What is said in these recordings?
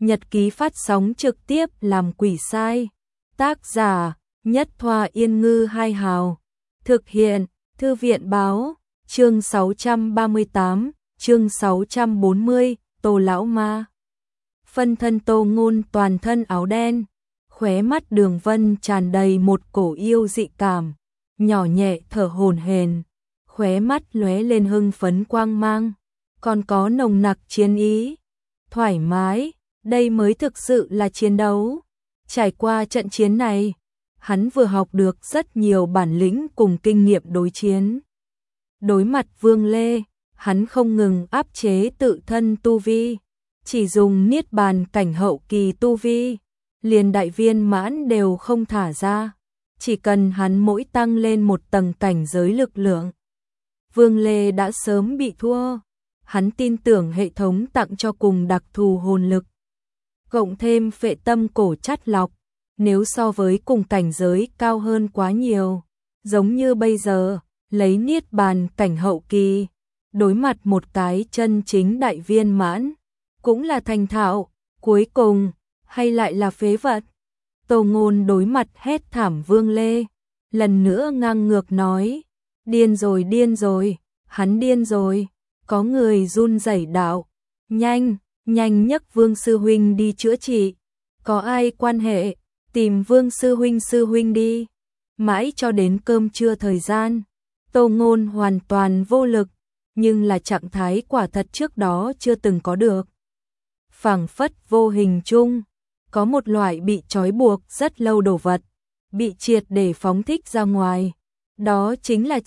nhật ký phát sóng trực tiếp làm quỷ sai. Tác giả Nhất Thoa Yên Ngư Hai Hào. Thực hiện Thư viện Báo. Chương 638, chương 640, Tô Lão Ma. Phân thân Tô Ngôn toàn thân áo đen, khóe mắt Đường Vân tràn đầy một cổ yêu dị cảm, nhỏ nhẹ thở hổn hển, khóe mắt lóe lên hưng phấn quang mang, còn có nồng nặc chiến ý. Thoải mái, đây mới thực sự là chiến đấu. Trải qua trận chiến này, hắn vừa học được rất nhiều bản lĩnh cùng kinh nghiệm đối chiến. Đối mặt Vương Lê, hắn không ngừng áp chế tự thân tu vi, chỉ dùng niết bàn cảnh hậu kỳ tu vi, liền đại viên mãn đều không thả ra, chỉ cần hắn mỗi tăng lên một tầng cảnh giới lực lượng. Vương Lê đã sớm bị thua, hắn tin tưởng hệ thống tặng cho cùng đặc thù hồn lực, cộng thêm phệ tâm cổ chắt lọc, nếu so với cùng cảnh giới cao hơn quá nhiều, giống như bây giờ, lấy niết bàn cảnh hậu kỳ, đối mặt một cái chân chính đại viên mãn, cũng là thành thạo, cuối cùng, hay lại là phế vật. Tô Ngôn đối mặt hét thảm Vương Lê, lần nữa ngang ngược nói, điên rồi, hắn điên rồi, có người run rẩy đạo, nhanh nhấc Vương sư huynh đi chữa trị, có ai quan hệ, tìm Vương sư huynh đi. Mãi cho đến cơm trưa thời gian, Tô Ngôn hoàn toàn vô lực, nhưng là trạng thái quả thật trước đó chưa từng có được. Phảng phất vô hình chung, có một loại bị trói buộc rất lâu đồ vật, bị triệt để phóng thích ra ngoài. Đó chính là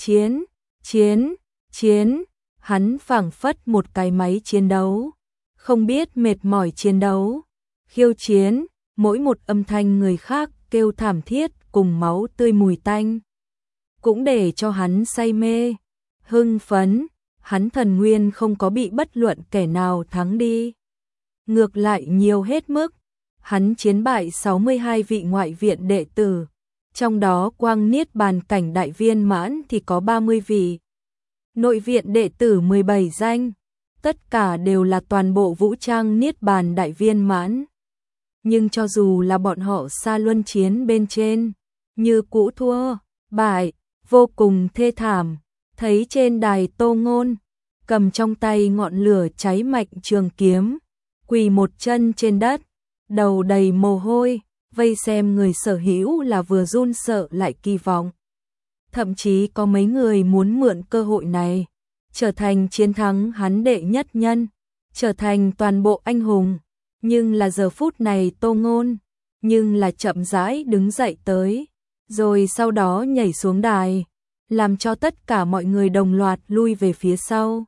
chiến. Hắn phảng phất một cái máy chiến đấu, không biết mệt mỏi chiến đấu, khiêu chiến, mỗi một âm thanh người khác kêu thảm thiết cùng máu tươi mùi tanh, cũng để cho hắn say mê, hưng phấn, hắn thần nguyên không có bị bất luận kẻ nào thắng đi. Ngược lại nhiều hết mức, hắn chiến bại 62 vị ngoại viện đệ tử, trong đó quang niết bàn cảnh đại viên mãn thì có 30 vị. Nội viện đệ tử 17 danh, tất cả đều là toàn bộ vũ trang niết bàn đại viên mãn. Nhưng cho dù là bọn họ xa luân chiến bên trên, như cũ thua, bại, vô cùng thê thảm, thấy trên đài Tô Ngôn, cầm trong tay ngọn lửa cháy mạnh trường kiếm, quỳ một chân trên đất, đầu đầy mồ hôi, vây xem người sở hữu là vừa run sợ lại kỳ vọng. Thậm chí có mấy người muốn mượn cơ hội này, trở thành chiến thắng hắn đệ nhất nhân, trở thành toàn bộ anh hùng. Nhưng là giờ phút này Tô Ngôn, nhưng là chậm rãi đứng dậy tới, rồi sau đó nhảy xuống đài, làm cho tất cả mọi người đồng loạt lui về phía sau.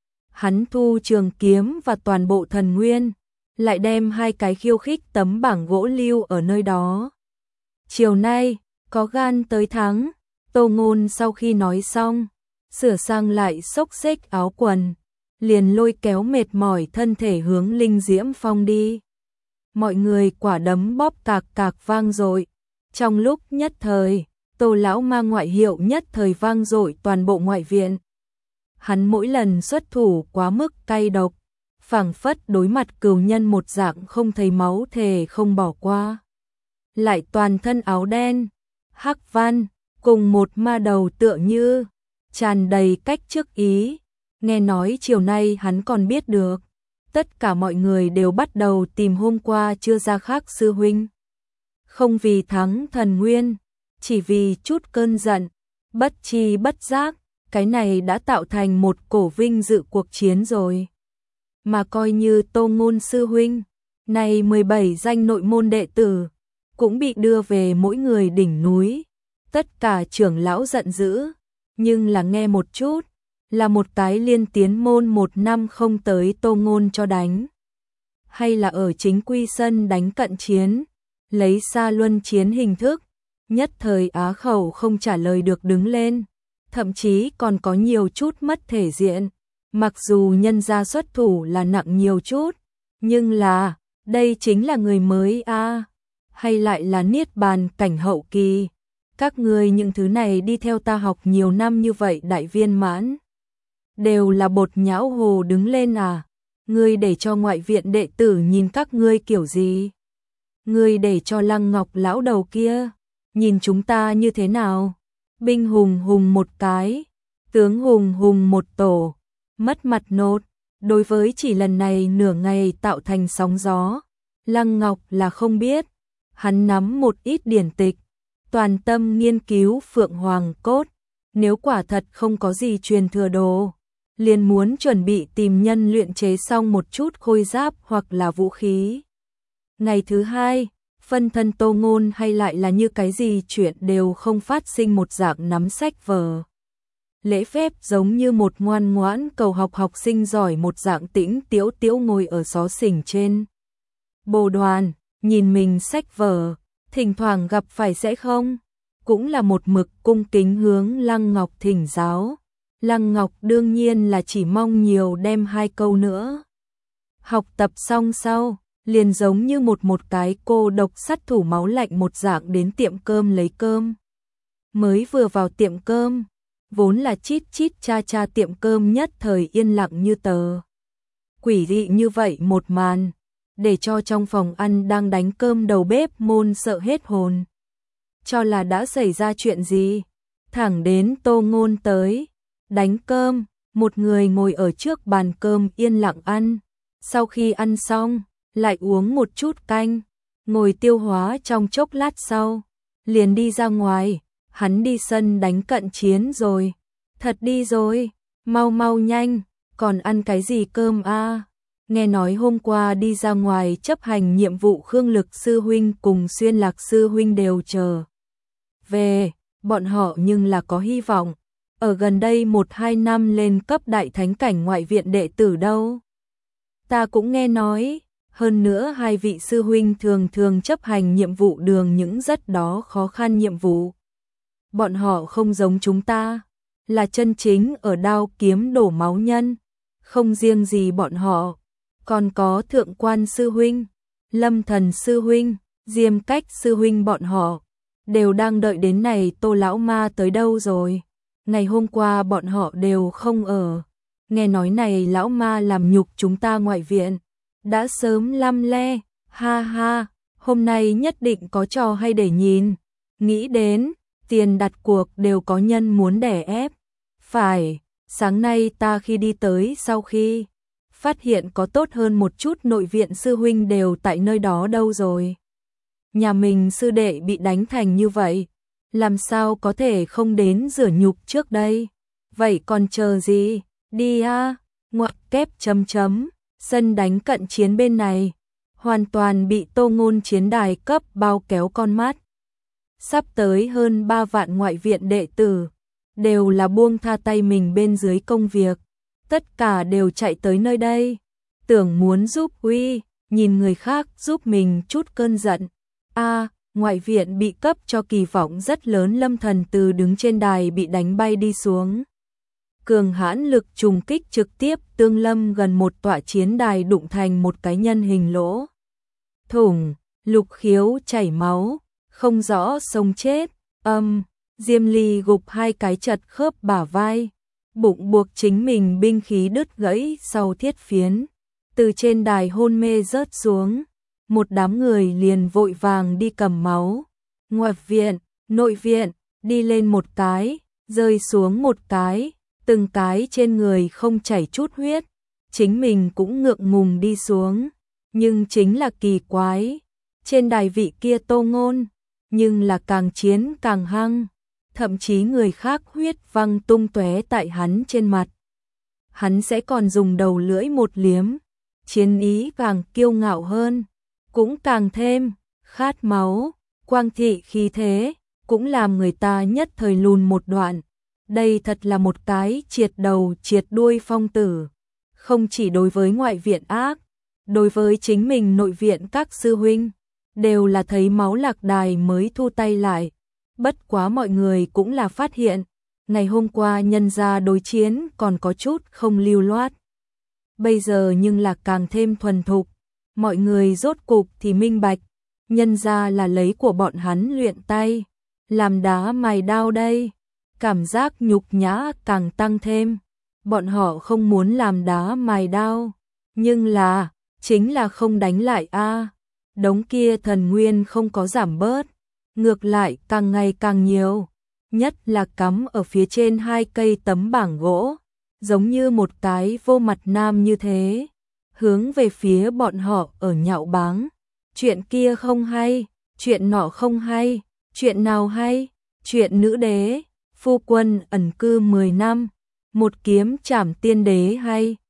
Hắn thu trường kiếm và toàn bộ thần nguyên, lại đem hai cái khiêu khích tấm bảng gỗ lưu ở nơi đó. Chiều nay, có gan tới thắng. Tô Ngôn sau khi nói xong, sửa sang lại xốc xếch áo quần, liền lôi kéo mệt mỏi thân thể hướng Linh Diễm Phong đi. Mọi người quả đấm bóp cạc cạc vang dội. Trong lúc nhất thời, Tô Lão Ma ngoại hiệu nhất thời vang dội toàn bộ ngoại viện. Hắn mỗi lần xuất thủ quá mức cay độc, phảng phất đối mặt cừu nhân một dạng không thấy máu thề không bỏ qua. Lại toàn thân áo đen, hắc văn, cùng một ma đầu tựa như, tràn đầy cách trước ý. Nghe nói chiều nay hắn còn biết được, tất cả mọi người đều bắt đầu tìm hôm qua chưa ra khác sư huynh. Không vì thắng thần nguyên, chỉ vì chút cơn giận, bất tri bất giác, cái này đã tạo thành một cổ vinh dự cuộc chiến rồi. Mà coi như Tô Ngôn sư huynh, này 17 danh nội môn đệ tử, cũng bị đưa về mỗi người đỉnh núi. Tất cả trưởng lão giận dữ, nhưng là nghe một chút, là một cái liên tiến môn 1 năm không tới Tô Ngôn cho đánh. Hay là ở chính quy sân đánh cận chiến, lấy xa luân chiến hình thức, nhất thời á khẩu không trả lời được đứng lên, thậm chí còn có nhiều chút mất thể diện. Mặc dù nhân gia xuất thủ là nặng nhiều chút, nhưng là, đây chính là người mới a, hay lại là niết bàn cảnh hậu kỳ. Các ngươi những thứ này đi theo ta học nhiều năm như vậy đại viên mãn, đều là bột nhão hồ đứng lên à. Ngươi để cho ngoại viện đệ tử nhìn các ngươi kiểu gì? Ngươi để cho Lăng Ngọc lão đầu kia nhìn chúng ta như thế nào? Binh hùng hùng một cái, tướng hùng hùng một tổ, mất mặt nốt. Đối với chỉ lần này nửa ngày tạo thành sóng gió, Lăng Ngọc là không biết. Hắn nắm một ít điển tịch, toàn tâm nghiên cứu Phượng Hoàng cốt. Nếu quả thật không có gì truyền thừa đồ, liền muốn chuẩn bị tìm nhân luyện chế xong một chút khôi giáp hoặc là vũ khí. Ngày thứ hai, phân thân Tô Ngôn hay lại là như cái gì chuyện đều không phát sinh một dạng nắm sách vở. Lễ phép giống như một ngoan ngoãn cầu học học sinh giỏi một dạng tĩnh tiễu tiễu ngồi ở xó xỉnh trên bồ đoàn, nhìn mình sách vở, thỉnh thoảng gặp phải sẽ không, cũng là một mực cung kính hướng Lăng Ngọc thỉnh giáo. Lăng Ngọc đương nhiên là chỉ mong nhiều đem 2 câu nữa. Học tập xong sau, liền giống như một cái cô độc sát thủ máu lạnh một dạng đến tiệm cơm lấy cơm. Mới vừa vào tiệm cơm, vốn là chít chít cha cha tiệm cơm nhất thời yên lặng như tờ. Quỷ dị như vậy một màn, để cho trong phòng ăn đang đánh cơm đầu bếp môn sợ hết hồn. Cho là đã xảy ra chuyện gì, thẳng đến Tô Ngôn tới, đánh cơm, một người ngồi ở trước bàn cơm yên lặng ăn, sau khi ăn xong, lại uống một chút canh, ngồi tiêu hóa trong chốc lát sau, liền đi ra ngoài, hắn đi sân đánh cận chiến rồi, thật đi rồi, mau mau nhanh, còn ăn cái gì cơm a? Nghe nói hôm qua đi ra ngoài chấp hành nhiệm vụ Khương Lực sư huynh cùng Xuyên Lạc sư huynh đều chờ về, bọn họ nhưng là có hy vọng, ở gần đây 1-2 năm lên cấp đại thánh cảnh ngoại viện đệ tử đâu. Ta cũng nghe nói, hơn nữa 2 vị sư huynh thường thường chấp hành nhiệm vụ đường những rất đó khó khăn nhiệm vụ. Bọn họ không giống chúng ta, là chân chính ở đao kiếm đổ máu nhân, không riêng gì bọn họ, còn có Thượng Quan sư huynh, Lâm Thần sư huynh, Diêm Cách sư huynh bọn họ đều đang đợi đến này Tô lão ma tới đâu rồi. Ngày hôm qua bọn họ đều không ở, nghe nói này lão ma làm nhục chúng ta ngoại viện, đã sớm lăm le, ha ha, hôm nay nhất định có trò hay để nhìn. Nghĩ đến, tiền đặt cuộc đều có nhân muốn đè ép. Phải, sáng nay ta khi đi tới sau khi phát hiện có tốt hơn một chút nội viện sư huynh đều tại nơi đó đâu rồi. Nhà mình sư đệ bị đánh thành như vậy, làm sao có thể không đến rửa nhục trước đây. Vậy còn chờ gì, đi a. Ngoặc kép chấm chấm, sân đánh cận chiến bên này, hoàn toàn bị Tô Ngôn chiến đài cấp bao kéo con mắt. Sắp tới hơn 3 vạn ngoại viện đệ tử, đều là buông tha tay mình bên dưới công việc, tất cả đều chạy tới nơi đây, tưởng muốn giúp uy, nhìn người khác giúp mình chút cơn giận. A, ngoại viện bị cấp cho kỳ vọng rất lớn, Lâm Thần từ đứng trên đài bị đánh bay đi xuống. Cường hãn lực trùng kích trực tiếp tương lâm gần một tọa chiến đài đụng thành một cái nhân hình lỗ thủng, lục khiếu chảy máu, không rõ sống chết. Diêm Ly gục 2 cái chật khớp bả vai, bụng buộc chính mình binh khí đứt gãy sau thiết phiến, từ trên đài hôn mê rớt xuống. Một đám người liền vội vàng đi cầm máu. Ngoại viện, nội viện, đi lên một cái, rơi xuống một cái, từng cái trên người không chảy chút huyết, chính mình cũng ngượng ngùng đi xuống. Nhưng chính là kỳ quái, trên đài vị kia Tô Ngôn, nhưng là càng chiến càng hăng, thậm chí người khác huyết văng tung tóe tại hắn trên mặt. Hắn sẽ còn dùng đầu lưỡi một liếm, chiến ý càng kiêu ngạo hơn, cũng càng thêm khát máu, quang thị khí thế, cũng làm người ta nhất thời lùn một đoạn. Đây thật là một cái triệt đầu triệt đuôi phong tử, không chỉ đối với ngoại viện ác, đối với chính mình nội viện các sư huynh, đều là thấy máu lạc đài mới thu tay lại. Bất quá mọi người cũng là phát hiện, ngày hôm qua nhân gia đối chiến còn có chút không lưu loát. Bây giờ nhưng là càng thêm thuần thục, mọi người rốt cục thì minh bạch, nhân gia là lấy của bọn hắn luyện tay, làm đá mài đao đây. Cảm giác nhục nhã càng tăng thêm, bọn họ không muốn làm đá mài đao, Nhưng là, chính là không đánh lại a. Đống kia thần nguyên không có giảm bớt, ngược lại càng ngày càng nhiều, nhất là cắm ở phía trên 2 cây tấm bảng gỗ, giống như một cái vô mặt nam như thế, hướng về phía bọn họ ở nhạo báng. Chuyện kia không hay, chuyện nọ không hay, chuyện nào hay? Chuyện nữ đế, phu quân ẩn cư 10 năm, một kiếm trảm tiên đế hay,